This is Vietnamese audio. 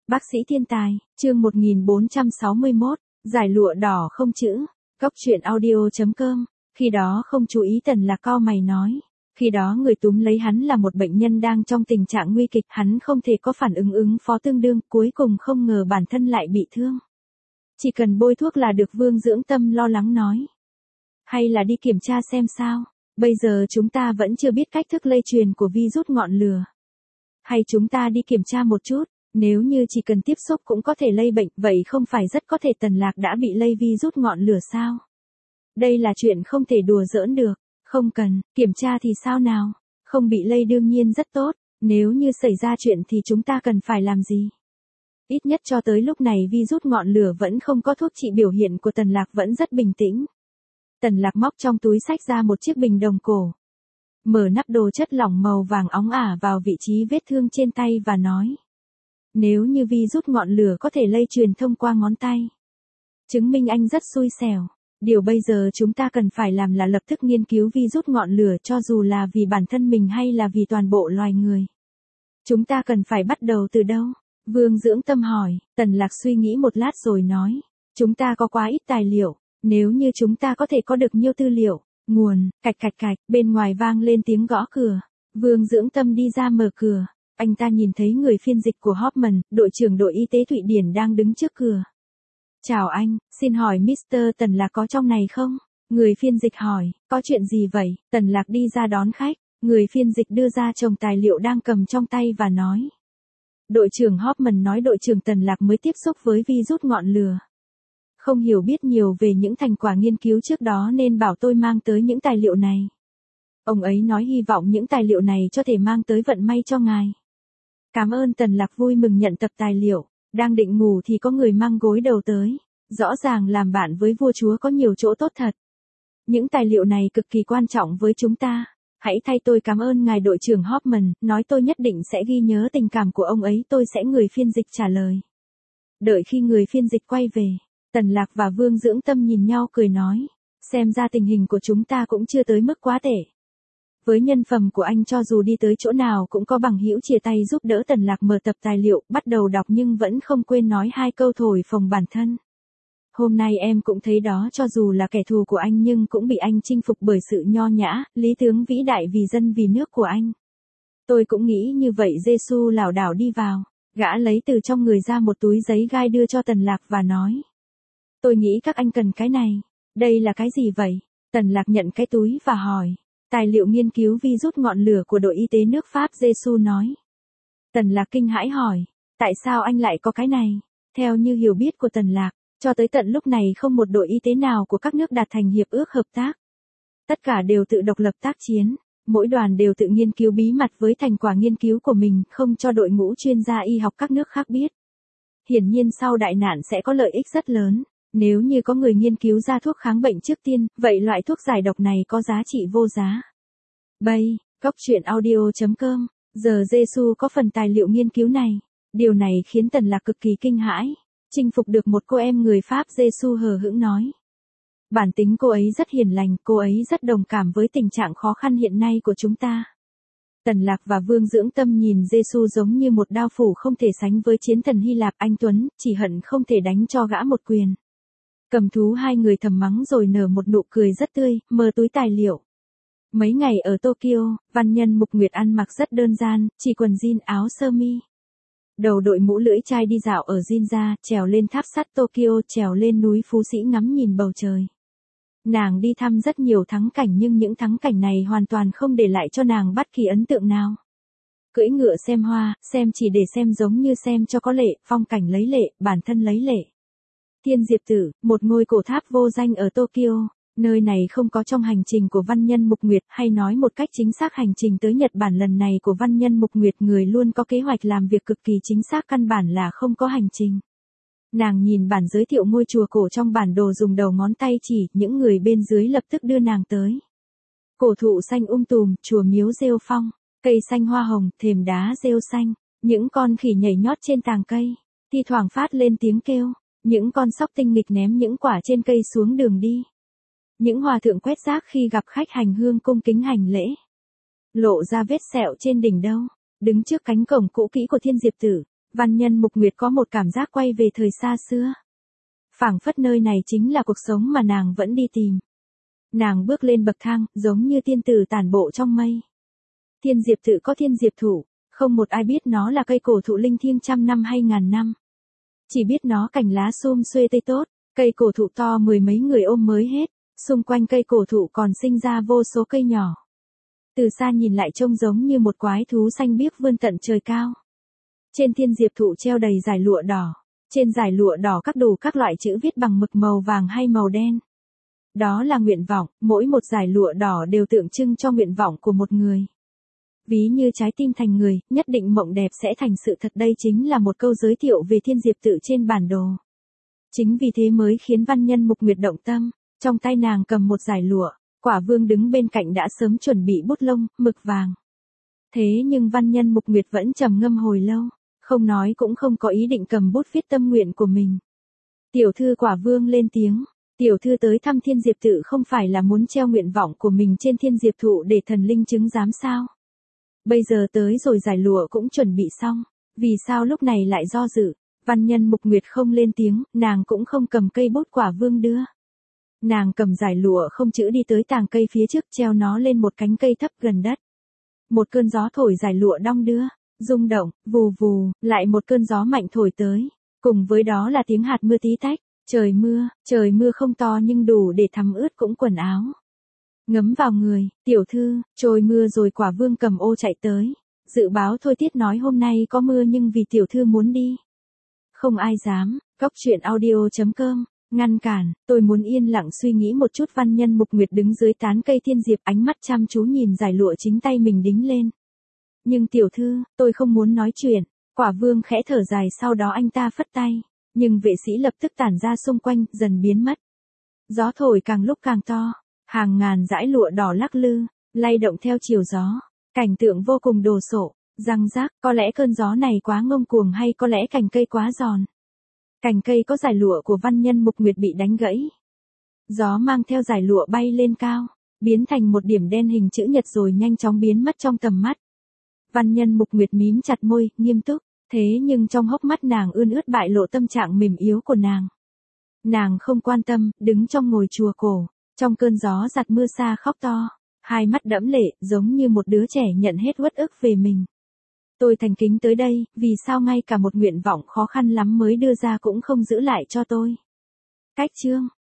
Bác sĩ thiên tài, chương 1461, giải lụa đỏ không chữ, góc truyện audio.com, khi đó không chú ý Tần Lạc cau mày nói. Khi đó người túm lấy hắn là một bệnh nhân đang trong tình trạng nguy kịch, hắn không thể có phản ứng phó tương đương, cuối cùng không ngờ bản thân lại bị thương. Chỉ cần bôi thuốc là được. Vương Dưỡng Tâm lo lắng nói. Hay là đi kiểm tra xem sao, bây giờ chúng ta vẫn chưa biết cách thức lây truyền của virus ngọn lửa. Hay chúng ta đi kiểm tra một chút, nếu như chỉ cần tiếp xúc cũng có thể lây bệnh, vậy không phải rất có thể Tần Lạc đã bị lây virus ngọn lửa sao? Đây là chuyện không thể đùa giỡn được. Không cần, kiểm tra thì sao nào? Không bị lây đương nhiên rất tốt, nếu như xảy ra chuyện thì chúng ta cần phải làm gì? Ít nhất cho tới lúc này virus ngọn lửa vẫn không có thuốc trị. Biểu hiện của Tần Lạc vẫn rất bình tĩnh. Tần Lạc móc trong túi xách ra một chiếc bình đồng cổ. Mở nắp đồ chất lỏng màu vàng óng ả vào vị trí vết thương trên tay và nói. Nếu như virus ngọn lửa có thể lây truyền thông qua ngón tay, chứng minh anh rất xui xẻo. Điều bây giờ chúng ta cần phải làm là lập tức nghiên cứu virus ngọn lửa, cho dù là vì bản thân mình hay là vì toàn bộ loài người. Chúng ta cần phải bắt đầu từ đâu? Vương Dưỡng Tâm hỏi. Tần Lạc suy nghĩ một lát rồi nói. Chúng ta có quá ít tài liệu, nếu như chúng ta có thể có được nhiều tư liệu. Nguồn, cạch cạch cạch, bên ngoài vang lên tiếng gõ cửa. Vương Dưỡng Tâm đi ra mở cửa. Anh ta nhìn thấy người phiên dịch của Hoffman, đội trưởng đội y tế Thụy Điển đang đứng trước cửa. Chào anh, xin hỏi Mr. Tần Lạc có trong này không? Người phiên dịch hỏi, có chuyện gì vậy? Tần Lạc đi ra đón khách, người phiên dịch đưa ra chồng tài liệu đang cầm trong tay và nói. Đội trưởng Hoffman nói đội trưởng Tần Lạc mới tiếp xúc với virus ngọn lửa. Không hiểu biết nhiều về những thành quả nghiên cứu trước đó nên bảo tôi mang tới những tài liệu này. Ông ấy nói hy vọng những tài liệu này có thể mang tới vận may cho ngài. Cảm ơn. Tần Lạc vui mừng nhận tập tài liệu. Đang định ngủ thì có người mang gối đầu tới. Rõ ràng làm bạn với vua chúa có nhiều chỗ tốt thật. Những tài liệu này cực kỳ quan trọng với chúng ta. Hãy thay tôi cảm ơn ngài đội trưởng Hoffman, nói tôi nhất định sẽ ghi nhớ tình cảm của ông ấy. Tôi sẽ. Người phiên dịch trả lời. Đợi khi người phiên dịch quay về, Tần Lạc và Vương Dưỡng Tâm nhìn nhau cười nói. Xem ra tình hình của chúng ta cũng chưa tới mức quá tệ. Với nhân phẩm của anh cho dù đi tới chỗ nào cũng có bằng hữu chia tay giúp đỡ. Tần Lạc mở tập tài liệu, bắt đầu đọc nhưng vẫn không quên nói hai câu thổi phồng bản thân. Hôm nay em cũng thấy đó, cho dù là kẻ thù của anh nhưng cũng bị anh chinh phục bởi sự nho nhã, lý tưởng vĩ đại vì dân vì nước của anh. Tôi cũng nghĩ như vậy. Giê-xu lảo đảo đi vào, gã lấy từ trong người ra một túi giấy gai đưa cho Tần Lạc và nói. Tôi nghĩ các anh cần cái này. Đây là cái gì vậy? Tần Lạc nhận cái túi và hỏi. Tài liệu nghiên cứu virus ngọn lửa của đội y tế nước Pháp. Giê-xu nói. Tần Lạc kinh hãi hỏi. Tại sao anh lại có cái này? Theo như hiểu biết của Tần Lạc, cho tới tận lúc này không một đội y tế nào của các nước đạt thành hiệp ước hợp tác. Tất cả đều tự độc lập tác chiến. Mỗi đoàn đều tự nghiên cứu bí mật với thành quả nghiên cứu của mình, không cho đội ngũ chuyên gia y học các nước khác biết. Hiển nhiên sau đại nạn sẽ có lợi ích rất lớn. Nếu như có người nghiên cứu ra thuốc kháng bệnh trước tiên, vậy loại thuốc giải độc này có giá trị vô giá. Bay, góc truyện audio.com, giờ Giê-xu có phần tài liệu nghiên cứu này. Điều này khiến Tần Lạc cực kỳ kinh hãi. Chinh phục được một cô em người Pháp. Giê-xu hờ hững nói. Bản tính cô ấy rất hiền lành, cô ấy rất đồng cảm với tình trạng khó khăn hiện nay của chúng ta. Tần Lạc và Vương Dưỡng Tâm nhìn Giê-xu giống như một đao phủ không thể sánh với chiến thần Hy Lạp. Anh Tuấn, chỉ hận không thể đánh cho gã một quyền. Cầm thú hai người thầm mắng rồi nở một nụ cười rất tươi, mở túi tài liệu. Mấy ngày ở Tokyo, văn nhân Mục Nguyệt ăn mặc rất đơn giản, chỉ quần jean áo sơ mi. Đầu đội mũ lưỡi chai đi dạo ở Ginza, trèo lên tháp sắt Tokyo, trèo lên núi Phú Sĩ ngắm nhìn bầu trời. Nàng đi thăm rất nhiều thắng cảnh nhưng những thắng cảnh này hoàn toàn không để lại cho nàng bất kỳ ấn tượng nào. Cưỡi ngựa xem hoa, xem chỉ để xem giống như xem cho có lệ, phong cảnh lấy lệ, bản thân lấy lệ. Thiên Diệp Tử, một ngôi cổ tháp vô danh ở Tokyo, nơi này không có trong hành trình của văn nhân Mục Nguyệt, hay nói một cách chính xác hành trình tới Nhật Bản lần này của văn nhân Mục Nguyệt, người luôn có kế hoạch làm việc cực kỳ chính xác, căn bản là không có hành trình. Nàng nhìn bản giới thiệu ngôi chùa cổ trong bản đồ dùng đầu ngón tay chỉ, những người bên dưới lập tức đưa nàng tới. Cổ thụ xanh tùm, chùa miếu rêu phong, cây xanh hoa hồng, thềm đá rêu xanh, những con khỉ nhảy nhót trên tàng cây, thi thoảng phát lên tiếng kêu. Những con sóc tinh nghịch ném những quả trên cây xuống đường đi. Những hòa thượng quét rác khi gặp khách hành hương cung kính hành lễ. Lộ ra vết sẹo trên đỉnh đầu. Đứng trước cánh cổng cũ kỹ của Thiên Diệp Tử, Văn Nhân Mục Nguyệt có một cảm giác quay về thời xa xưa. Phảng phất nơi này chính là cuộc sống mà nàng vẫn đi tìm. Nàng bước lên bậc thang, giống như tiên tử tản bộ trong mây. Thiên diệp tự có thiên diệp thụ, không một ai biết nó là cây cổ thụ linh thiêng trăm năm hay ngàn năm. Chỉ biết nó cành lá sum xuê tươi tốt, cây cổ thụ to mười mấy người ôm mới hết, xung quanh cây cổ thụ còn sinh ra vô số cây nhỏ. Từ xa nhìn lại trông giống như một quái thú xanh biếc vươn tận trời cao. Trên thiên diệp thụ treo đầy dải lụa đỏ, trên dải lụa đỏ khắc đủ các loại chữ viết bằng mực màu vàng hay màu đen. Đó là nguyện vọng, mỗi một dải lụa đỏ đều tượng trưng cho nguyện vọng của một người. Ví như trái tim thành người, nhất định mộng đẹp sẽ thành sự thật, đây chính là một câu giới thiệu về thiên diệp tự trên bản đồ. Chính vì thế mới khiến Văn Nhân Mục Nguyệt động tâm, trong tay nàng cầm một dải lụa, Quả Vương đứng bên cạnh đã sớm chuẩn bị bút lông, mực vàng. Thế nhưng Văn Nhân Mục Nguyệt vẫn trầm ngâm hồi lâu, không nói cũng không có ý định cầm bút viết tâm nguyện của mình. Tiểu thư Quả Vương lên tiếng, tiểu thư tới thăm thiên diệp tự không phải là muốn treo nguyện vọng của mình trên thiên diệp thụ để thần linh chứng giám sao? Bây giờ tới rồi giải lụa cũng chuẩn bị xong, vì sao lúc này lại do dự? Văn Nhân Mục Nguyệt không lên tiếng, nàng cũng không cầm cây bút Quả Vương đưa. Nàng cầm giải lụa không chữ đi tới tàng cây phía trước, treo nó lên một cánh cây thấp gần đất. Một cơn gió thổi giải lụa đong đưa, rung động, vù vù, lại một cơn gió mạnh thổi tới, cùng với đó là tiếng hạt mưa tí tách. Trời mưa không to nhưng đủ để thấm ướt cũng quần áo. Ngấm vào người, tiểu thư, trôi mưa rồi. Quả Vương cầm ô chạy tới, dự báo thôi tiết nói hôm nay có mưa nhưng vì tiểu thư muốn đi. Không ai dám, goctruyện.audio.com, ngăn cản, tôi muốn yên lặng suy nghĩ một chút. Văn Nhân Mục Nguyệt đứng dưới tán cây thiên diệp, ánh mắt chăm chú nhìn giải lụa chính tay mình đính lên. Nhưng tiểu thư, tôi không muốn nói chuyện. Quả Vương khẽ thở dài, sau đó anh ta phất tay. Nhưng vệ sĩ lập tức tản ra xung quanh, dần biến mất. Gió thổi càng lúc càng to, hàng ngàn dải lụa đỏ lắc lư, lay động theo chiều gió. Cảnh tượng vô cùng đồ sộ, răng rác, có lẽ cơn gió này quá ngông cuồng hay có lẽ cành cây quá giòn. Cành cây có dải lụa của Văn Nhân Mục Nguyệt bị đánh gãy. Gió mang theo dải lụa bay lên cao, biến thành một điểm đen hình chữ nhật rồi nhanh chóng biến mất trong tầm mắt. Văn Nhân Mục Nguyệt mím chặt môi, nghiêm túc. Thế nhưng trong hốc mắt nàng ươn ướt bại lộ tâm trạng mềm yếu của nàng. Nàng không quan tâm, đứng trong ngôi chùa cổ, trong cơn gió giặt mưa xa khóc to, hai mắt đẫm lệ, giống như một đứa trẻ nhận hết uất ức về mình. Tôi thành kính tới đây, vì sao ngay cả một nguyện vọng khó khăn lắm mới đưa ra cũng không giữ lại cho tôi. Cách chương